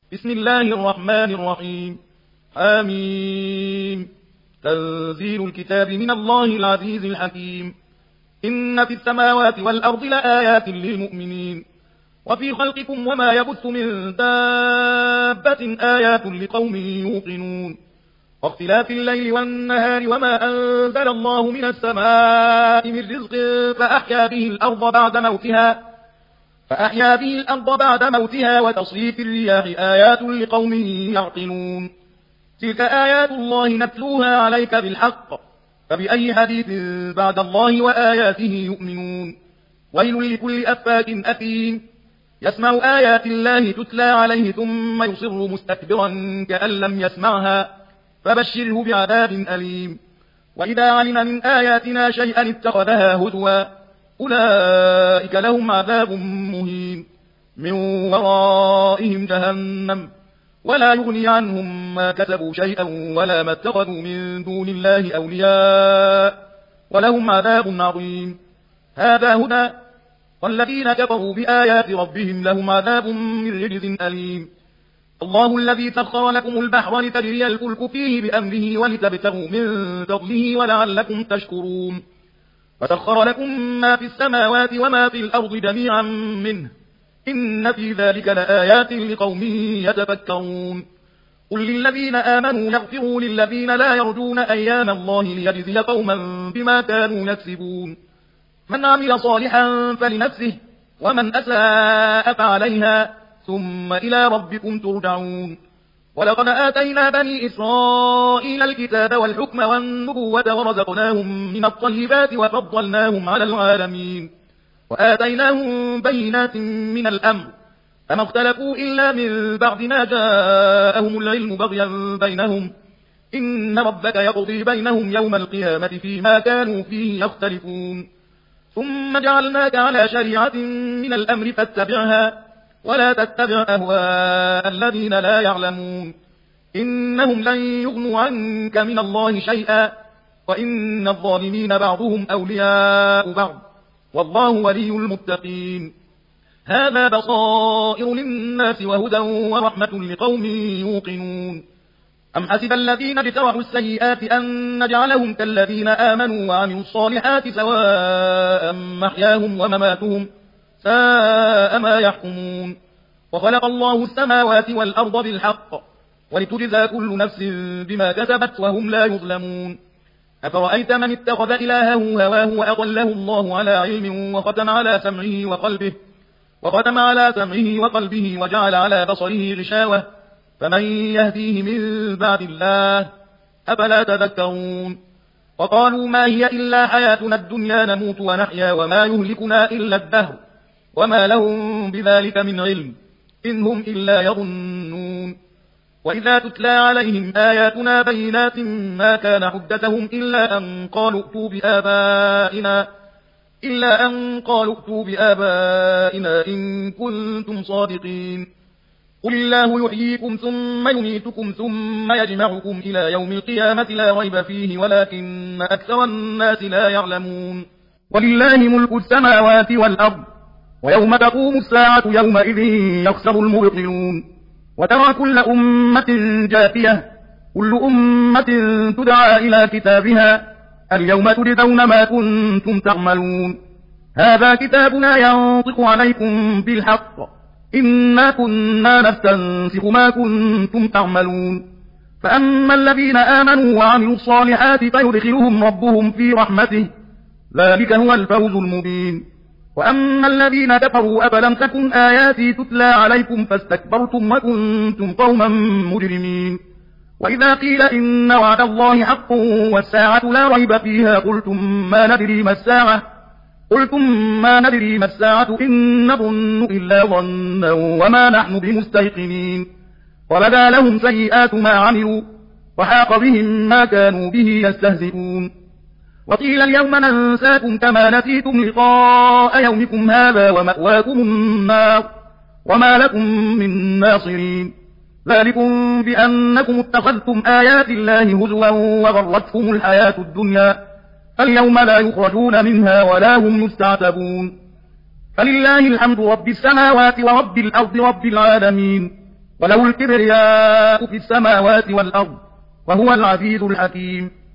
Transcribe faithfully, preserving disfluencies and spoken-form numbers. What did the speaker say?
بسم الله الرحمن الرحيم. آمين. تنزيل الكتاب من الله العزيز الحكيم. إن في السماوات والأرض لآيات للمؤمنين وفي خلقكم وما يبث من دابة آيات لقوم يوقنون واختلاف الليل والنهار وما أنزل الله من السماء من رزق فأحيا به الأرض بعد موتها فأحيا به الأرض بعد موتها وتصريف الرياح آيات لقوم يعقلون. تلك آيات الله نتلوها عليك بالحق فبأي حديث بعد الله وآياته يؤمنون. ويل لكل أفاك أثيم يسمع آيات الله تتلى عليه ثم يصر مستكبرا كأن لم يسمعها فبشره بعذاب أليم. وإذا علم من آياتنا شيئا اتخذها هزوا أولئك لهم عذاب مهين من ورائهم جهنم ولا يغني عنهم ما كسبوا شيئا ولا ما اتخذوا من دون الله أولياء ولهم عذاب عظيم. هذا هدى والذين كفروا بآيات ربهم لهم عذاب من رجز أليم. الله الذي سخر لكم البحر لتجري الفلك فيه بأمره ولتبتغوا من فضله ولعلكم تشكرون. وسخر لكم ما في السماوات وما في الأرض جميعا منه إن في ذلك لآيات لقوم يتفكرون. قل للذين آمنوا يغفروا للذين لا يرجون أيام الله ليجزي قوما بما كانوا يكسبون. من عمل صالحا فلنفسه ومن أساء فعليها ثم إلى ربكم ترجعون. ولقد آتينا بني إسرائيل الكتاب والحكم والنبوة ورزقناهم من الطيبات وفضلناهم على العالمين وآتيناهم بينات من الأمر فما اختلفوا إلا من بعد ما جاءهم العلم بغيا بينهم إن ربك يقضي بينهم يوم القيامة فيما كانوا فيه يختلفون. ثم جعلناك على شريعة من الأمر فاتبعها ولا تتبع أهواء الذين لا يعلمون إنهم لن يغنوا عنك من الله شيئا وإن الظالمين بعضهم أولياء بعض والله ولي المتقين. هذا بصائر للناس وهدى ورحمة لقوم يوقنون. أم حسب الذين اجترحوا السيئات أن نجعلهم كالذين آمنوا وعملوا الصالحات سواء محياهم ومماتهم ساء ما يحكمون. وخلق الله السماوات والأرض بالحق ولتجزى كل نفس بما كسبت وهم لا يظلمون. أفرأيت من اتخذ إلهه هواه وأضله الله على علم وختم على سمعه وقلبه وختم على سمعه وقلبه وجعل على بصره غشاوة فمن يهديه من بعد الله أفلا تذكرون. وقالوا ما هي إلا حياتنا الدنيا نموت ونحيا وما يهلكنا إلا الدهر وما لهم بذلك من علم إن هم إلا يظنون. وإذا تتلى عليهم آياتنا بينات ما كان حجتهم إلا أن قالوا ائتوا بآبائنا إلا أن قالوا ائتوا بآبائنا إن كنتم صادقين. قل الله يحييكم ثم يميتكم ثم يجمعكم إلى يوم القيامة لا ريب فيه ولكن أكثر الناس لا يعلمون. ولله ملك السماوات والأرض ويوم تقوم الساعة يومئذ يخسر المبطلون. وترى كل أمة جاثية كل أمة تدعى إلى كتابها اليوم تجزون ما كنتم تعملون. هذا كتابنا ينطق عليكم بالحق إنا كنا نستنسخ ما كنتم تعملون. فأما الذين آمنوا وعملوا الصالحات فيدخلهم ربهم في رحمته ذلك هو الفوز المبين. وأما الذين كفروا أفلم تكن آياتي تتلى عليكم فاستكبرتم وكنتم قوما مجرمين. وإذا قيل إن وعد الله حق والساعة لا ريب فيها قلتم ما ندري ما الساعة قلتم ما ندري ما الساعة إن نظن إلا ظنا وما نحن بمستيقنين. وبدا لهم سيئات ما عملوا وحاق بهم ما كانوا به يستهزئون. وقيل اليوم ننساكم كما نسيتم لقاء يومكم هذا ومأواكم النار وما لكم من ناصرين. ذلكم بأنكم اتخذتم آيات الله هزوا وغرتكم الحياة الدنيا فاليوم لا يخرجون منها ولا هم يستعتبون. فلله الحمد رب السماوات ورب الأرض رب العالمين وله الكبرياء في السماوات والأرض وهو العزيز الحكيم.